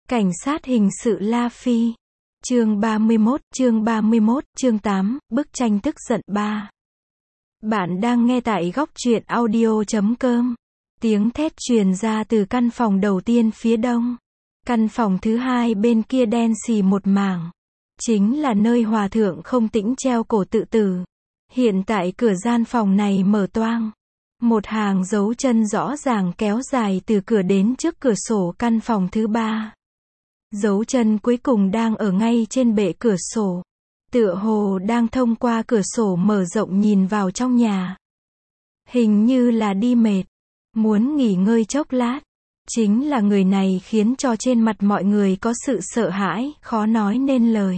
Cảnh sát hình sự La Phi. Chương 31, chương 8, bức tranh tức giận 3. Bạn đang nghe tại góc truyện audio.com. Tiếng thét truyền ra từ căn phòng đầu tiên phía đông. Căn phòng thứ hai bên kia đen xì một mảng. Chính là nơi hòa thượng không tĩnh treo cổ tự tử. Hiện tại cửa gian phòng này mở toang. Một hàng dấu chân rõ ràng kéo dài từ cửa đến trước cửa sổ căn phòng thứ ba. Dấu chân cuối cùng đang ở ngay trên bệ cửa sổ. Tựa hồ đang thông qua cửa sổ mở rộng nhìn vào trong nhà. Hình như là đi mệt. Muốn nghỉ ngơi chốc lát. Chính là người này khiến cho trên mặt mọi người có sự sợ hãi, khó nói nên lời.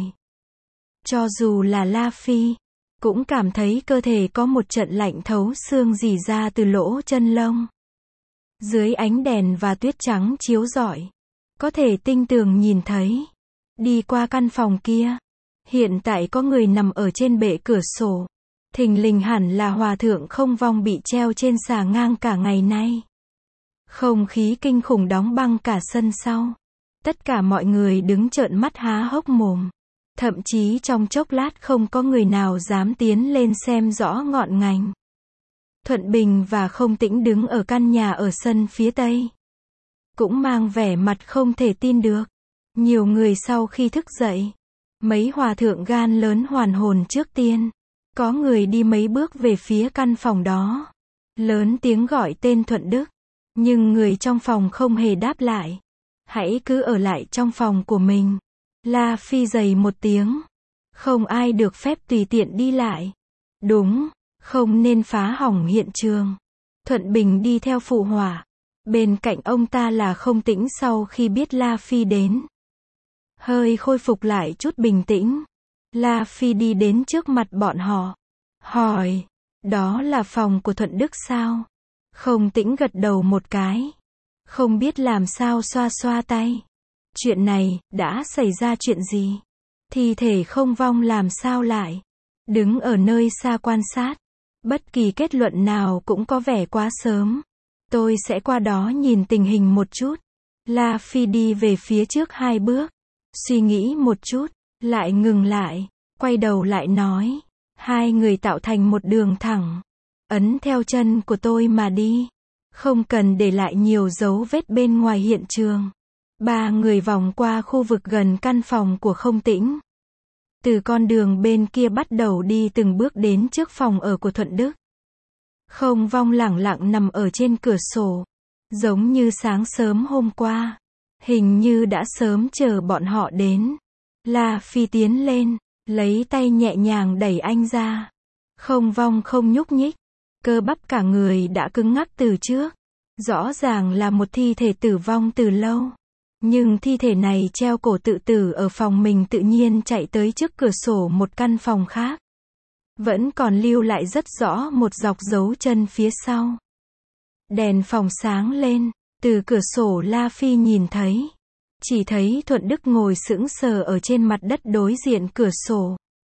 Cho dù là La Phi, cũng cảm thấy cơ thể có một trận lạnh thấu xương rỉ ra từ lỗ chân lông. Dưới ánh đèn và tuyết trắng chiếu rọi, có thể tinh tường nhìn thấy. Đi qua căn phòng kia, hiện tại có người nằm ở trên bệ cửa sổ. Thình lình hẳn là hòa thượng không vong bị treo trên xà ngang cả ngày nay. Không khí kinh khủng đóng băng cả sân sau. Tất cả mọi người đứng trợn mắt há hốc mồm. Thậm chí trong chốc lát không có người nào dám tiến lên xem rõ ngọn ngành. Thuận Bình và Không Tĩnh đứng ở căn nhà ở sân phía tây. Cũng mang vẻ mặt không thể tin được. Nhiều người sau khi thức dậy, mấy hòa thượng gan lớn hoàn hồn trước tiên. Có người đi mấy bước về phía căn phòng đó. Lớn tiếng gọi tên Thuận Đức. Nhưng người trong phòng không hề đáp lại. Hãy cứ ở lại trong phòng của mình. La Phi dày một tiếng. Không ai được phép tùy tiện đi lại. Đúng, không nên phá hỏng hiện trường. Thuận Bình đi theo phụ họa. Bên cạnh ông ta là Không Tĩnh sau khi biết La Phi đến. Hơi khôi phục lại chút bình tĩnh. La Phi đi đến trước mặt bọn họ. Hỏi, đó là phòng của Thuận Đức sao? Không Tĩnh gật đầu một cái. Không biết làm sao xoa xoa tay. Chuyện này, đã xảy ra chuyện gì? Thi thể không vong làm sao lại? Đứng ở nơi xa quan sát. Bất kỳ kết luận nào cũng có vẻ quá sớm. Tôi sẽ qua đó nhìn tình hình một chút. La Phi đi về phía trước 2 bước. Suy nghĩ một chút, lại ngừng lại. Quay đầu lại nói. 2 người tạo thành một đường thẳng. Ấn theo chân của tôi mà đi. Không cần để lại nhiều dấu vết bên ngoài hiện trường. 3 người vòng qua khu vực gần căn phòng của Không Tĩnh. Từ con đường bên kia bắt đầu đi từng bước đến trước phòng ở của Thuận Đức. Không vong lẳng lặng nằm ở trên cửa sổ. Giống như sáng sớm hôm qua. Hình như đã sớm chờ bọn họ đến. La Phi tiến lên, lấy tay nhẹ nhàng đẩy anh ra. Không vong không nhúc nhích. Cơ bắp cả người đã cứng ngắc từ trước. Rõ ràng là một thi thể tử vong từ lâu. Nhưng thi thể này treo cổ tự tử ở phòng mình tự nhiên chạy tới trước cửa sổ một căn phòng khác. Vẫn còn lưu lại rất rõ một dọc dấu chân phía sau. Đèn phòng sáng lên, từ cửa sổ La Phi nhìn thấy. Chỉ thấy Thuận Đức ngồi sững sờ ở trên mặt đất đối diện cửa sổ.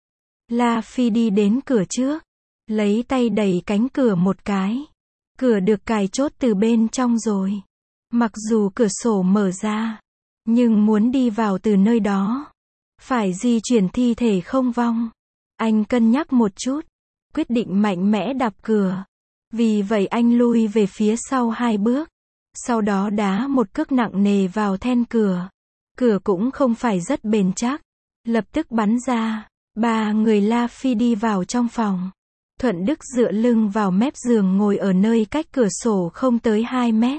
La Phi đi đến cửa trước, lấy tay đẩy cánh cửa một cái. Cửa được cài chốt từ bên trong rồi. Mặc dù cửa sổ mở ra, nhưng muốn đi vào từ nơi đó, phải di chuyển thi thể không vong. Anh cân nhắc một chút, quyết định mạnh mẽ đạp cửa. Vì vậy anh lui về phía sau 2 bước. Sau đó đá một cước nặng nề vào then cửa. Cửa cũng không phải rất bền chắc. Lập tức bắn ra. 3 người La Phi đi vào trong phòng. Thuận Đức dựa lưng vào mép giường ngồi ở nơi cách cửa sổ không tới 2 mét.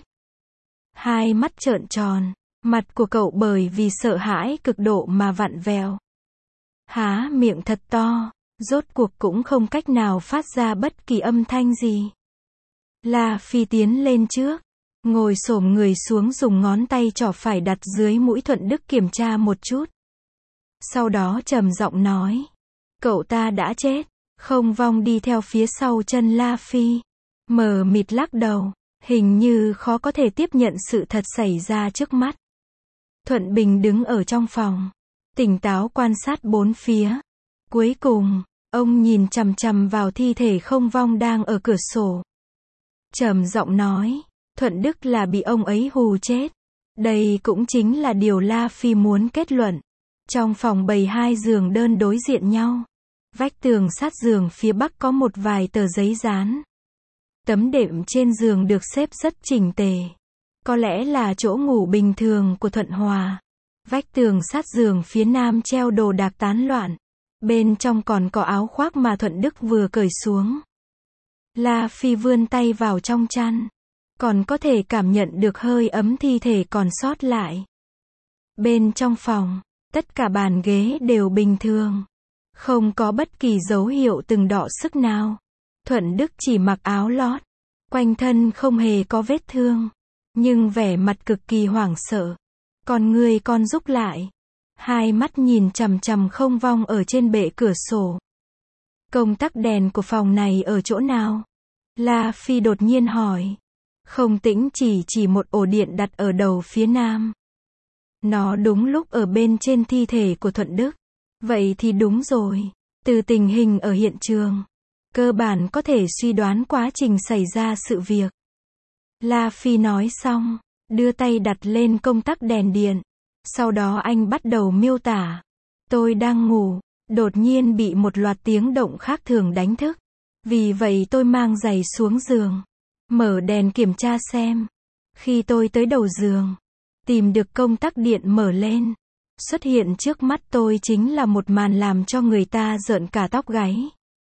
2 mắt trợn tròn. Mặt của cậu bởi vì sợ hãi cực độ mà vặn vẹo. Há miệng thật to. Rốt cuộc cũng không cách nào phát ra bất kỳ âm thanh gì. La Phi tiến lên trước. Ngồi xổm người xuống dùng ngón tay trỏ phải đặt dưới mũi Thuận Đức kiểm tra một chút. Sau đó trầm giọng nói. Cậu ta đã chết. Không vong đi theo phía sau chân La Phi. Mờ mịt lắc đầu. Hình như khó có thể tiếp nhận sự thật xảy ra trước mắt. Thuận Bình đứng ở trong phòng. Tỉnh táo quan sát bốn phía. Cuối cùng, ông nhìn chằm chằm vào thi thể không vong đang ở cửa sổ. Trầm giọng nói. Thuận Đức là bị ông ấy hù chết. Đây cũng chính là điều La Phi muốn kết luận. Trong phòng bày 2 giường đơn đối diện nhau. Vách tường sát giường phía bắc có một vài tờ giấy dán. Tấm đệm trên giường được xếp rất chỉnh tề. Có lẽ là chỗ ngủ bình thường của Thuận Hòa. Vách tường sát giường phía nam treo đồ đạc tán loạn. Bên trong còn có áo khoác mà Thuận Đức vừa cởi xuống. La Phi vươn tay vào trong chăn. Còn có thể cảm nhận được hơi ấm thi thể còn sót lại. Bên trong phòng, tất cả bàn ghế đều bình thường. Không có bất kỳ dấu hiệu từng đọ sức nào. Thuận Đức chỉ mặc áo lót. Quanh thân không hề có vết thương. Nhưng vẻ mặt cực kỳ hoảng sợ. Con người con rúc lại. Hai mắt nhìn chằm chằm không vong ở trên bệ cửa sổ. Công tắc đèn của phòng này ở chỗ nào? La Phi đột nhiên hỏi. Không Tĩnh chỉ một ổ điện đặt ở đầu phía nam. Nó đúng lúc ở bên trên thi thể của Thuận Đức. Vậy thì đúng rồi. Từ tình hình ở hiện trường, cơ bản có thể suy đoán quá trình xảy ra sự việc. La Phi nói xong, đưa tay đặt lên công tắc đèn điện. Sau đó anh bắt đầu miêu tả. Tôi đang ngủ, đột nhiên bị một loạt tiếng động khác thường đánh thức. Vì vậy tôi mang giày xuống giường, mở đèn kiểm tra xem. Khi tôi tới đầu giường, tìm được công tắc điện mở lên. Xuất hiện trước mắt tôi chính là một màn làm cho người ta rợn cả tóc gáy.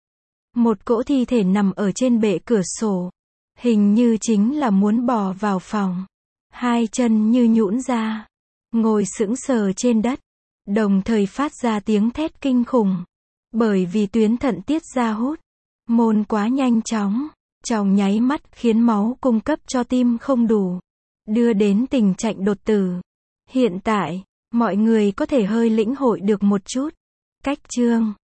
Một cỗ thi thể nằm ở trên bệ cửa sổ. Hình như chính là muốn bò vào phòng. Hai chân như nhũn ra. Ngồi sững sờ trên đất. Đồng thời phát ra tiếng thét kinh khủng. Bởi vì tuyến thận tiết ra hút môn quá nhanh chóng. Trong nháy mắt khiến máu cung cấp cho tim không đủ. Đưa đến tình trạng đột tử. Hiện tại, mọi người có thể hơi lĩnh hội được một chút. Cách chương